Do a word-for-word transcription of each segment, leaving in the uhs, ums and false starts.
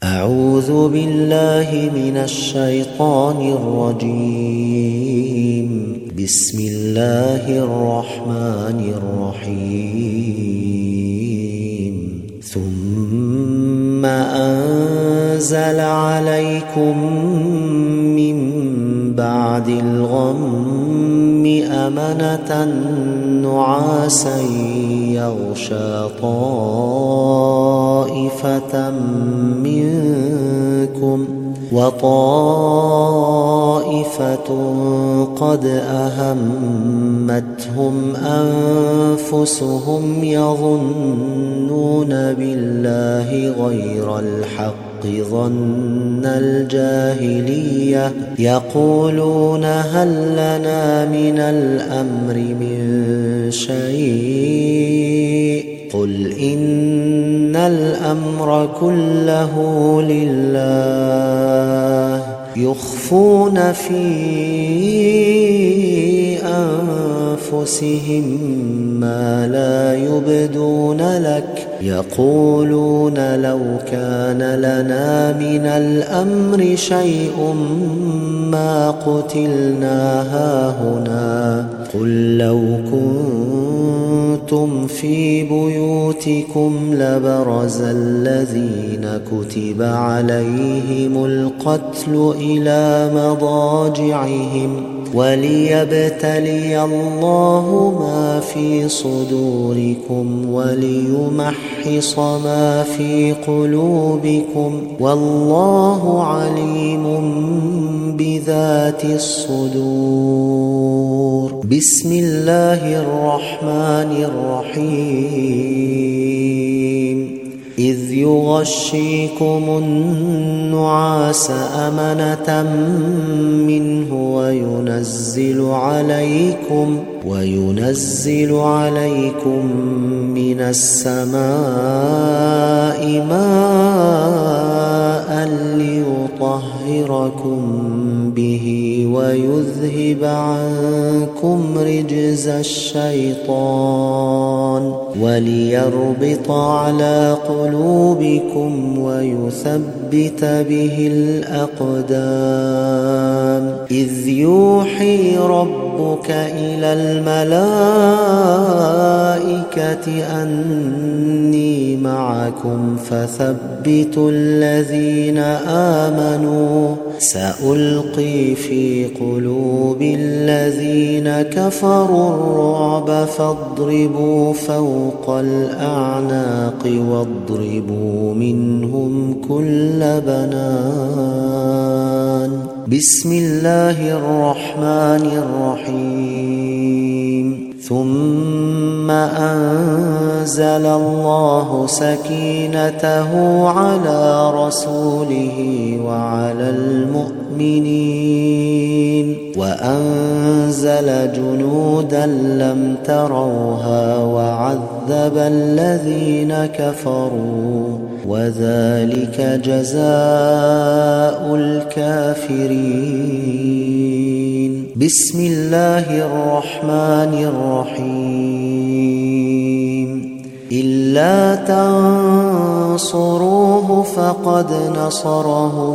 أعوذ بالله من الشيطان الرجيم. بسم الله الرحمن الرحيم. ثم أنزل عليكم من بعد الغم أمنة نعاسا يغشى طائفة منكم وطائفة قد أهمتهم أنفسهم يظنون بالله غير الحق ظن الجاهلية يقولون هل لنا من الأمر من شيء قل إن الأمر كله لله يخفون في أنفسهم ما لا يبدون لك يقولون لو كان لنا من الأمر شيء ما قتلنا هاهنا قل لو كنتم في بيوتكم لبرز الذين كتب عليهم القتل إلى مضاجعهم وليبتلي الله ما في صدوركم وليمحص ما في قلوبكم والله عليم بذات الصدور. بسم الله الرحمن الرحيم. إذ يغشيكم النعاس أمنة منه وينزل عليكم وينزل عليكم من السماء ماء ليطهركم به ويذهب عنكم رجز الشيطان وليربط على قلوبكم ويثبت به الأقدام. إذ يوحي ربك إلى الملائكة أني معكم فثبتوا الذين آمنوا سألقي في قلوب الذين كفروا الرعب فاضربوا فوق الأعناق واضربوا منهم كل بنان. بسم الله الرحمن الرحيم. ثم أنزل الله سكينته على رسوله وعلى المؤمنين وأنزل جنودا لم تروها وعذب الذين كفروا وذلك جزاء الكافرين. بسم الله الرحمن الرحيم. إلا تنصروه فقد نصره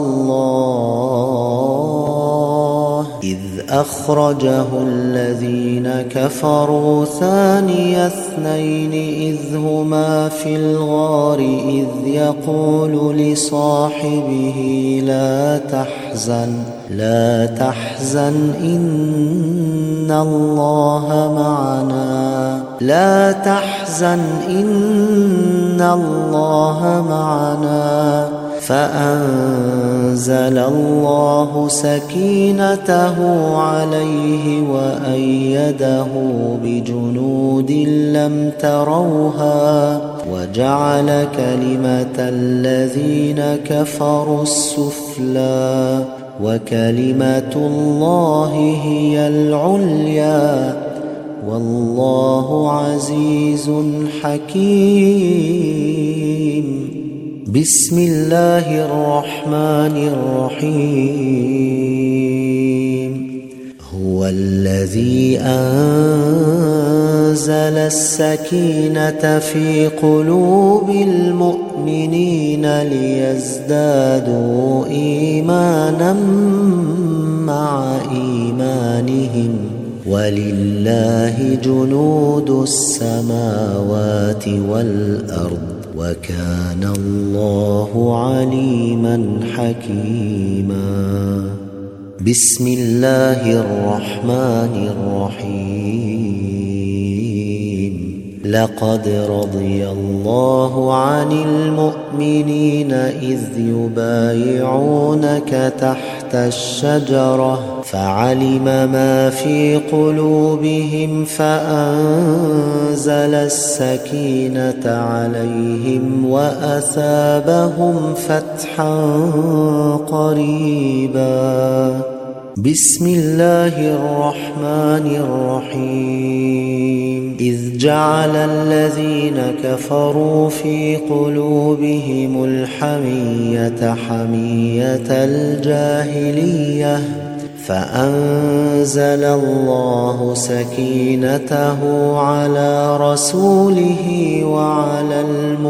الله إذ أخرجه الذين كفروا ثاني اثنين إذ هما في الغار إذ يقول لصاحبه لا تحزن لا تحزن إن الله معنا لا تحزن إن الله معنا فأنزل الله سكينته عليه وأيده بجنود لم تروها وجعل كلمة الذين كفروا السفلى وكلمة الله هي العليا والله عزيز حكيم. بسم الله الرحمن الرحيم. هو هو الذي أنزل السكينة في قلوب المؤمنين ليزدادوا إيمانا مع إيمانهم ولله جنود السماوات والأرض وكان الله عليما حكيما. بسم الله الرحمن الرحيم. لقد رضي الله عن المؤمنين إذ يبايعونك تحت الشجرة فعلم ما في قلوبهم فأنزل السكينة عليهم وأثابهم فتحا قريبا. بسم الله الرحمن الرحيم. إذ جعل الذين كفروا في قلوبهم الحمية حمية الجاهلية فأنزل الله سكينته على رسوله وعلى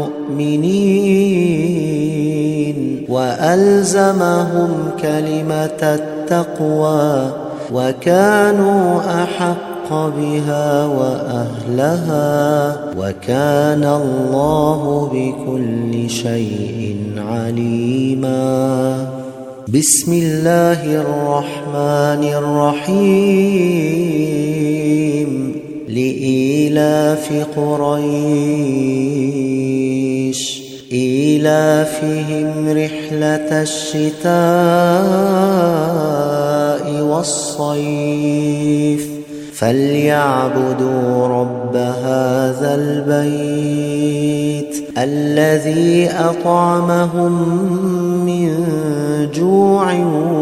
المؤمنين وألزمهم كلمة التقوى وكانوا أحق بها وأهلها وكان الله بكل شيء عليما. بسم الله الرحمن الرحيم. لإيلاف قريش إيلافهم رحلة الشتاء والصيف فليعبدوا رب هذا البيت الذي أطعمهم من جوع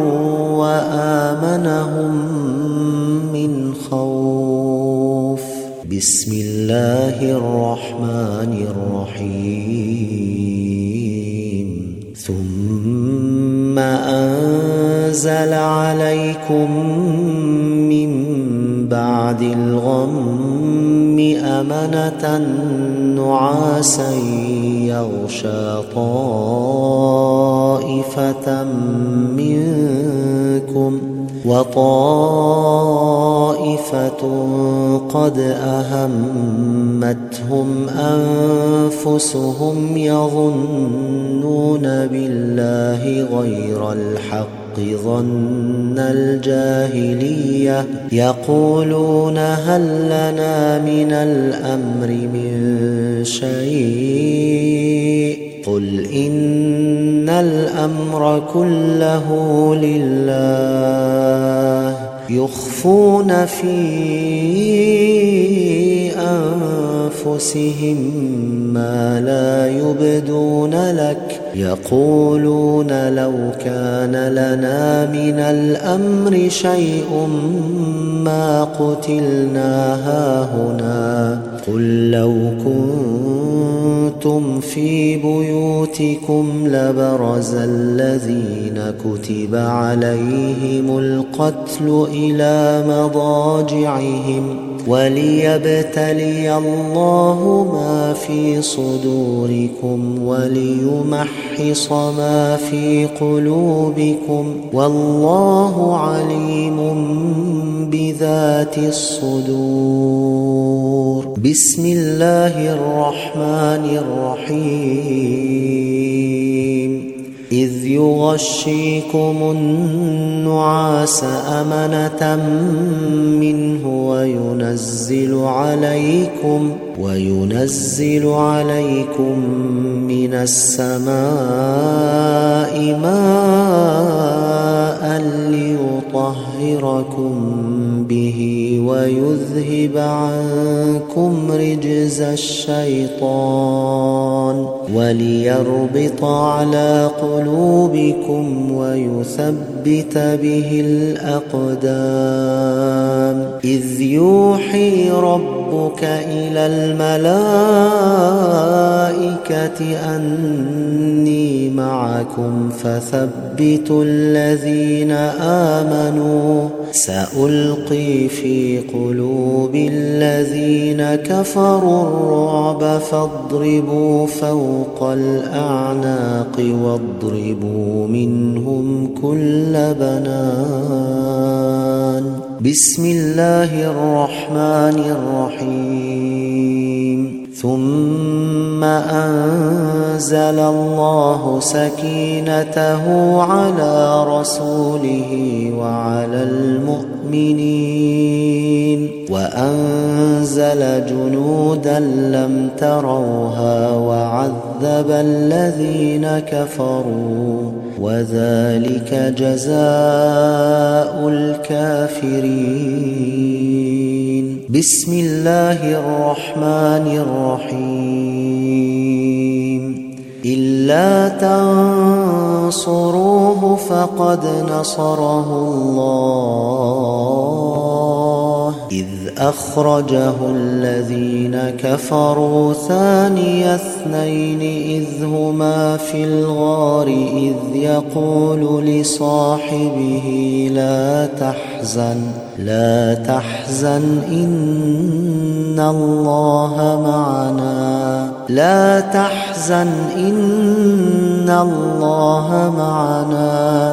وآمنهم من خوف. بسم الله الرحمن الرحيم. ثم أنزل عليكم من بعد الغم أمنة نعاسا يغشى طائفة منكم وطائفة قد أهمتهم أنفسهم يظنون بالله غير الحق ظن الجاهلية يقولون هل لنا من الأمر من شيء قل إن الأمر كله لله يخفون في أنفسهم ما لا يبدون لك يقولون لو كان لنا من الأمر شيء ما قتلنا هاهنا قل لو كنتم في بيوتكم لبرز الذين كتب عليهم القتل إلى مضاجعهم وليبتلي الله ما في صدوركم وليمحص ما في قلوبكم والله عليم بذات الصدور. بسم الله الرحمن الرحيم. إذ يغشيكم النعاس أمنة منه وينزل عليكم وينزل عليكم من السماء ماء ليطهركم به ويذهب عنكم رجز الشيطان وليربط على قلوبكم ويثبت به الأقدام إذ يوحي ربك إلى الملائكة أني معكم فثبتوا الذين آمنوا سألقي في قلوب الذين كفروا الرعب فاضربوا فوق الأعناق واضربوا منهم كل بنان بسم الله الرحمن الرحيم ثم أنزل الله سكينته على رسوله وعلى المؤمنين وأنزل جنودا لم تروها وعذب الذين كفروا وذلك جزاء الكافرين بسم الله الرحمن الرحيم إلا تنصروه فقد نصره الله إذ أخرجه الذين كفروا ثاني اثنين إذ هما في الغار إذ يقول لصاحبه لا تحزن لا تحزن إن الله معنا لا تحزن إن الله معنا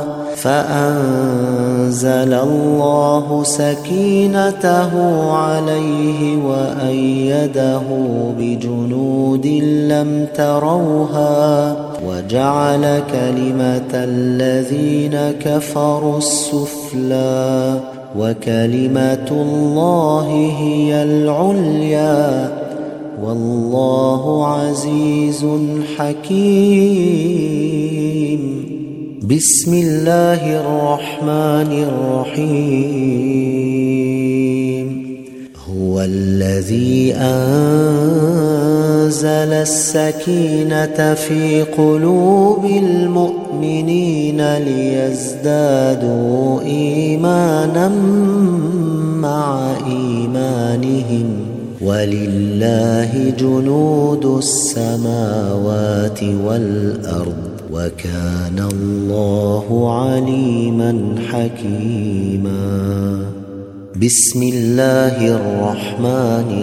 فأنزل الله سكينته عليه وأيده بجنود لم تروها وجعل كلمة الذين كفروا السفلى وكلمة الله هي العليا والله عزيز حكيم بسم الله الرحمن الرحيم هو الذي أنزل السكينة في قلوب المؤمنين ليزدادوا إيمانا مع إيمانهم ولله جنود السماوات والأرض وكان الله عليما حكيما بسم الله الرحمن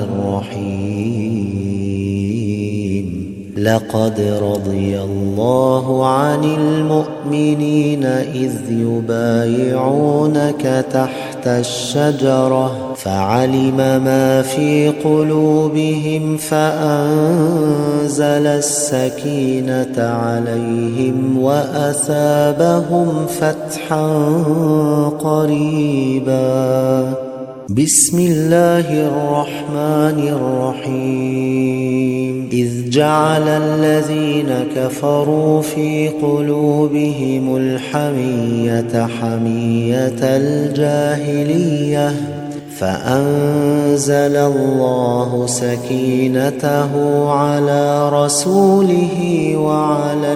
الرحيم لقد رضي الله عن المؤمنين إذ يبايعونك تحت الشجرة فعلم ما في قلوبهم فأنزل السكينة عليهم وأثابهم فتحا قريبا بسم الله الرحمن الرحيم إذ جعل الذين كفروا في قلوبهم الحمية حمية الجاهلية فأنزل الله سكينته على رسوله وعلى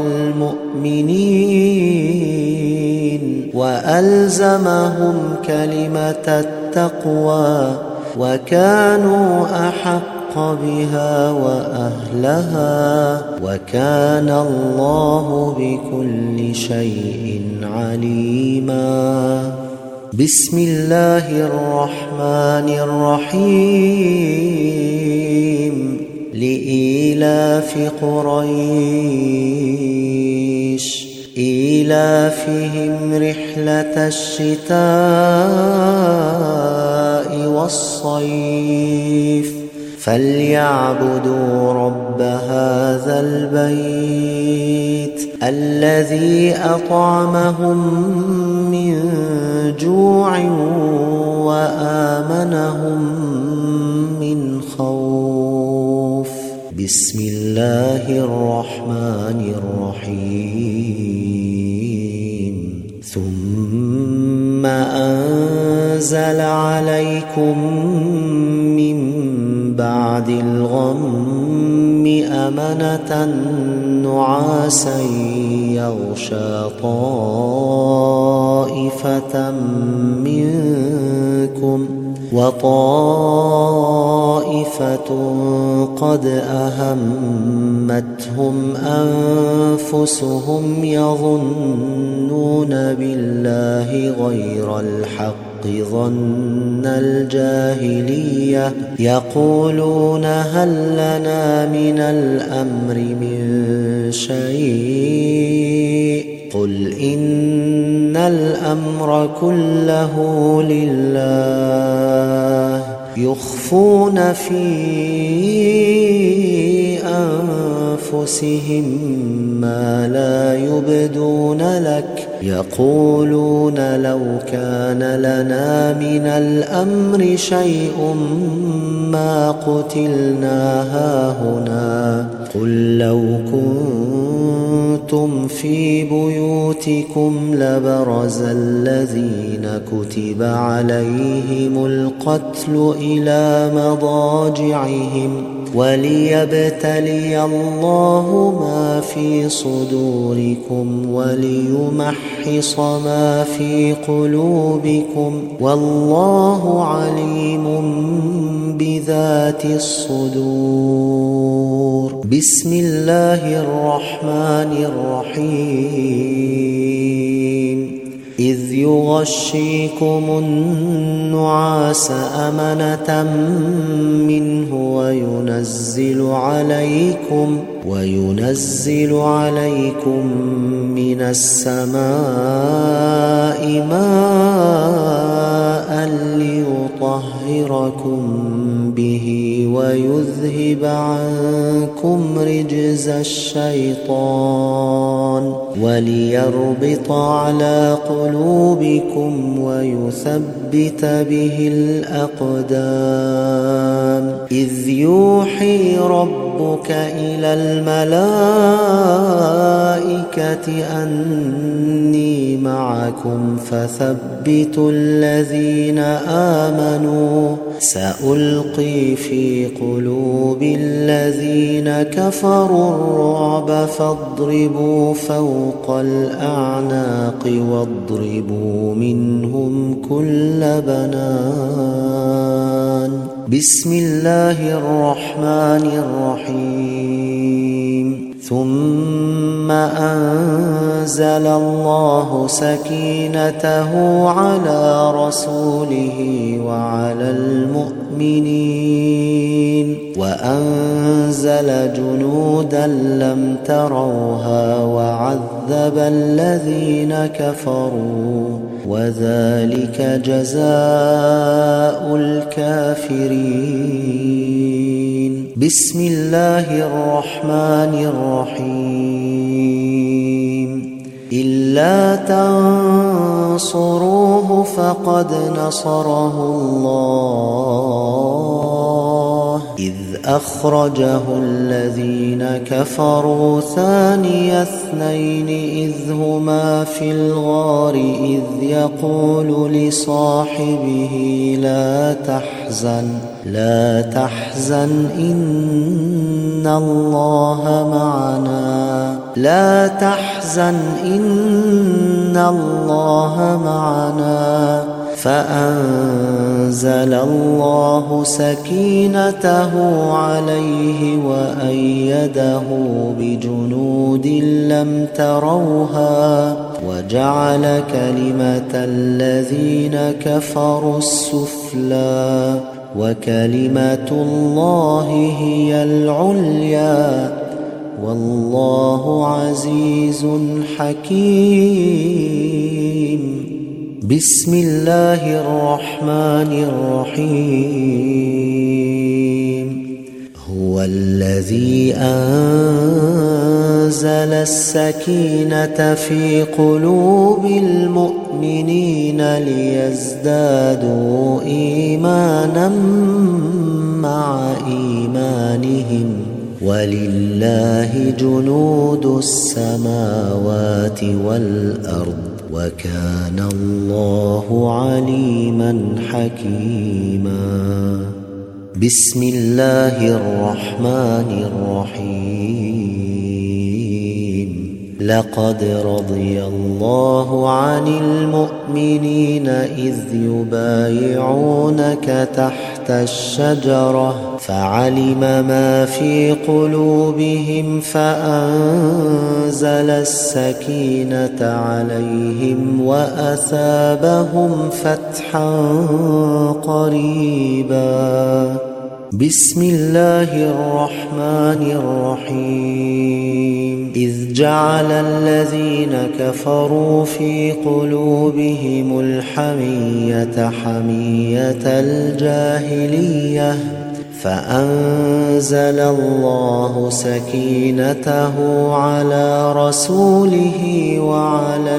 المؤمنين وألزمهم كلمة التقوى وكانوا أحق بها وأهلها وكان الله بكل شيء عليما بسم الله الرحمن الرحيم لإيلاف قريش إيلافهم رحلة الشتاء والصيف فليعبدوا رب هذا البيت الذي أطعمهم من جوع وآمنهم من خوف بسم الله الرحمن الرحيم ثم أنزل عليكم من بعد الغم أمنة نعاسا يغشى طائفة منكم وطائفة قد أهمتهم أنفسهم يظنون بالله غير الحق ظن الجاهلية يقولون هل لنا من الأمر من شيء قل إن الأمر كله لله يخفون في أنفسهم ما لا يبدون لك يقولون لو كان لنا من الأمر شيء ما قتلنا هاهنا قل لو كنتم في بيوتكم لبرز الذين كتب عليهم القتل إلى مضاجعهم وليبتلي الله ما في صدوركم وليمحص ما في قلوبكم والله عليم بذات الصدور. بسم الله الرحمن الرحيم. إذ يغشيكم النعاس أمنة منه وينزل عليكم وينزل عليكم من السماء ماء ليطهركم به ويذهب عنكم رجز الشيطان وليربط على قلوبكم ويثبت به الأقدام. إذ يوحي ربك إلى الملائكة أني معكم فثبتوا الذين آمنوا سألقي في قلوب الذين كفروا الرعب فاضربوا فوق الأعناق واضربوا منهم كل بنان. بسم الله الرحمن الرحيم. ثم أنزل الله سكينته على رسوله وعلى المؤمنين وأنزل جنودا لم تروها وعذب الذين كفروا وذلك جزاء الكافرين. بسم الله الرحمن الرحيم. إلا تنصروه فقد نصره الله إذ أخرجه الذين كفروا ثاني اثنين إذ هما في الغار إذ يقول لصاحبه لا تحزن لا تحزن إن الله معنا لا تحزن إن الله معنا فأنزل الله سكينته عليه وأيده بجنود لم تروها وجعل كلمة الذين كفروا السفلى وكلمة الله هي العليا والله عزيز حكيم. بسم الله الرحمن الرحيم. هو الذي أنزل السكينة في قلوب المؤمنين ليزدادوا إيمانا مع إيمانهم ولله جنود السماوات والأرض وكان الله عليما حكيما. بسم الله الرحمن الرحيم. لقد رضي الله عن المؤمنين إذ يبايعونك تحت الشجرة فعلم ما في قلوبهم فأنزل السكينة عليهم وأثابهم فتحا قريبا. بسم الله الرحمن الرحيم. إذ جعل الذين كفروا في قلوبهم الحمية حمية الجاهلية فأنزل الله سكينته على رسوله وعلى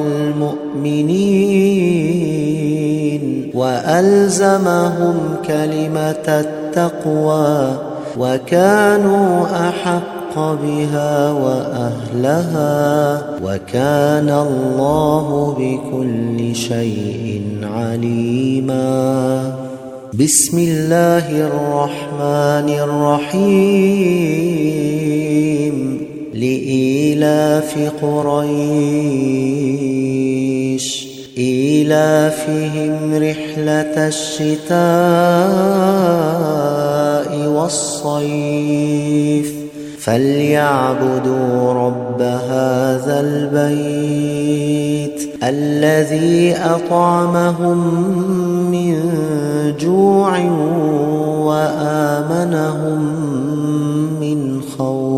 المؤمنين وألزمهم كلمة التقوى وكانوا أحق بها وأهلها وكان الله بكل شيء عليما. بسم الله الرحمن الرحيم. لإيلاف قريش إيلافهم رحلة الشتاء والصيف فليعبدوا رب هذا البيت الذي أطعمهم من جوع وآمنهم من خوف.